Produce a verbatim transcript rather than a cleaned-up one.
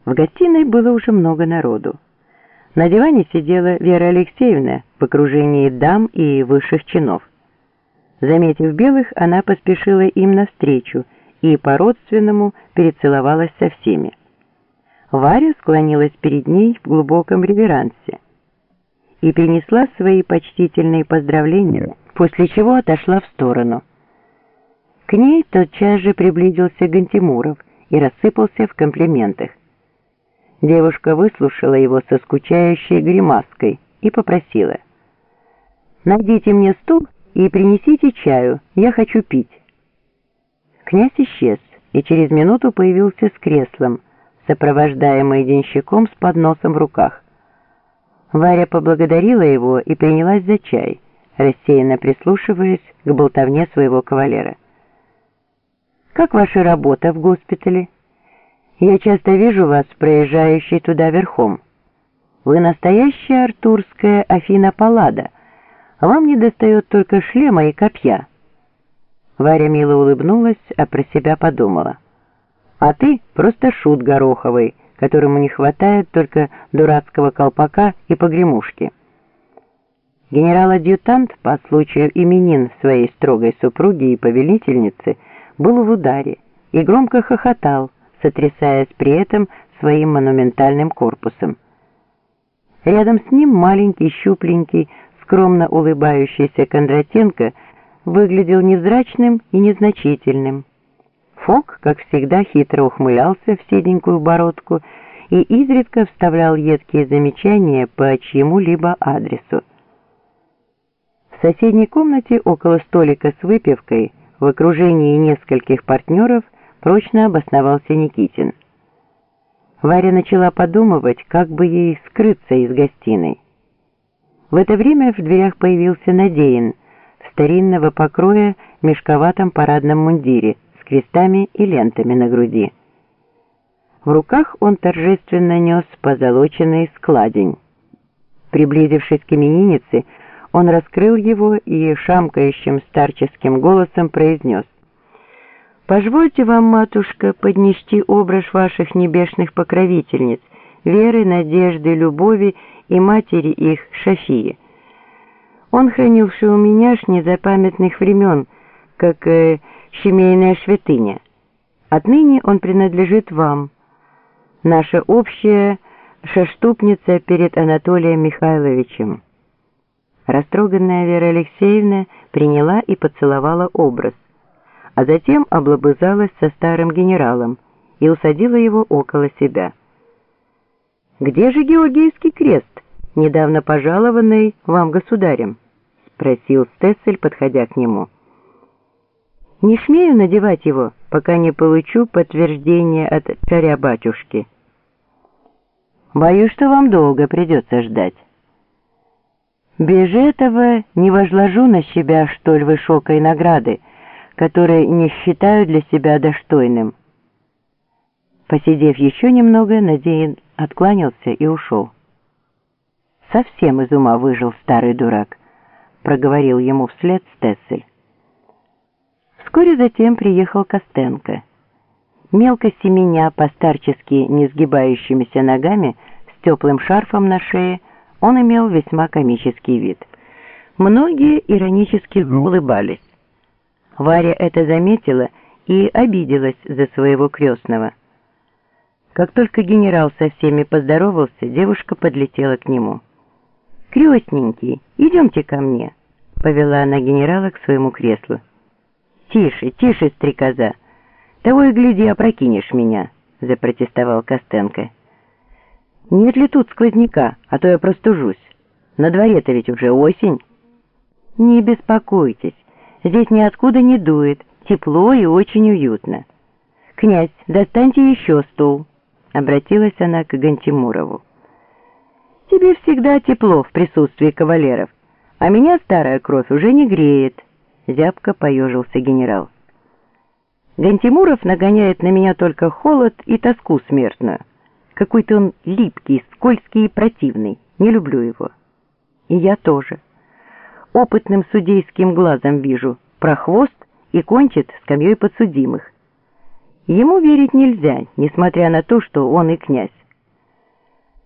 В гостиной было уже много народу. На диване сидела Вера Алексеевна в окружении дам и высших чинов. Заметив белых, она поспешила им навстречу и по-родственному перецеловалась со всеми. Варя склонилась перед ней в глубоком реверансе и принесла свои почтительные поздравления, после чего отошла в сторону. К ней тотчас же приблизился Гантимуров и рассыпался в комплиментах. Девушка выслушала его со скучающей гримаской и попросила: «Найдите мне стул и принесите чаю, я хочу пить». Князь исчез и через минуту появился с креслом, сопровождаемый денщиком с подносом в руках. Варя поблагодарила его и принялась за чай, рассеянно прислушиваясь к болтовне своего кавалера. «Как ваша работа в госпитале? Я часто вижу вас, проезжающей туда верхом. Вы настоящая артурская Афина Паллада, а вам не достает только шлема и копья». Варя мило улыбнулась, а про себя подумала: «А ты просто шут гороховый, которому не хватает только дурацкого колпака и погремушки». Генерал-адъютант по случаю именин своей строгой супруги и повелительницы был в ударе и громко хохотал, сотрясаясь при этом своим монументальным корпусом. Рядом с ним маленький, щупленький, скромно улыбающийся Кондратенко выглядел невзрачным и незначительным. Фок, как всегда, хитро ухмылялся в седенькую бородку и изредка вставлял едкие замечания по чьему-либо адресу. В соседней комнате около столика с выпивкой в окружении нескольких партнеров прочно обосновался Никитин. Варя начала подумывать, как бы ей скрыться из гостиной. В это время в дверях появился Надеин в старинного покроя мешковатом парадном мундире с крестами и лентами на груди. В руках он торжественно нес позолоченный складень. Приблизившись к имениннице, он раскрыл его и шамкающим старческим голосом произнес: «Позвольте вам, матушка, поднести образ ваших небесных покровительниц, Веры, Надежды, Любови и матери их Шафии. Он хранился у меня с незапамятных времен, как э, семейная святыня. Отныне он принадлежит вам, наша общая шеступница перед Анатолием Михайловичем». Растроганная Вера Алексеевна приняла и поцеловала образ, а затем облобызалась со старым генералом и усадила его около себя. «Где же Георгиевский крест, недавно пожалованный вам государем?» — спросил Стессель, подходя к нему. «Не смею надевать его, пока не получу подтверждение от царя-батюшки». «Боюсь, что вам долго придется ждать». «Без этого не возложу на себя столь высокой награды, которой не считаю для себя достойным». Посидев еще немного, Надеин откланялся и ушел. «Совсем из ума выжил старый дурак», — проговорил ему вслед Стессель. Вскоре затем приехал Костенко. Мелко семеня по-старчески несгибающимися ногами с теплым шарфом на шее, он имел весьма комический вид. Многие иронически улыбались. Варя это заметила и обиделась за своего крестного. Как только генерал со всеми поздоровался, девушка подлетела к нему. «Крестненький, идемте ко мне», — повела она генерала к своему креслу. «Тише, тише, стрекоза, того и гляди, опрокинешь меня», — запротестовал Костенко. «Нет ли тут сквозняка, а то я простужусь? На дворе-то ведь уже осень». «Не беспокойтесь, здесь ниоткуда не дует, тепло и очень уютно. Князь, достаньте еще стул», — обратилась она к Гантимурову. «Тебе всегда тепло в присутствии кавалеров, а меня старая кровь уже не греет», — зябко поежился генерал. «Гантимуров нагоняет на меня только холод и тоску смертную. Какой-то он липкий, скользкий и противный. Не люблю его». «И я тоже. Опытным судейским глазом вижу, прохвост и кончит скамьей подсудимых. Ему верить нельзя, несмотря на то, что он и князь.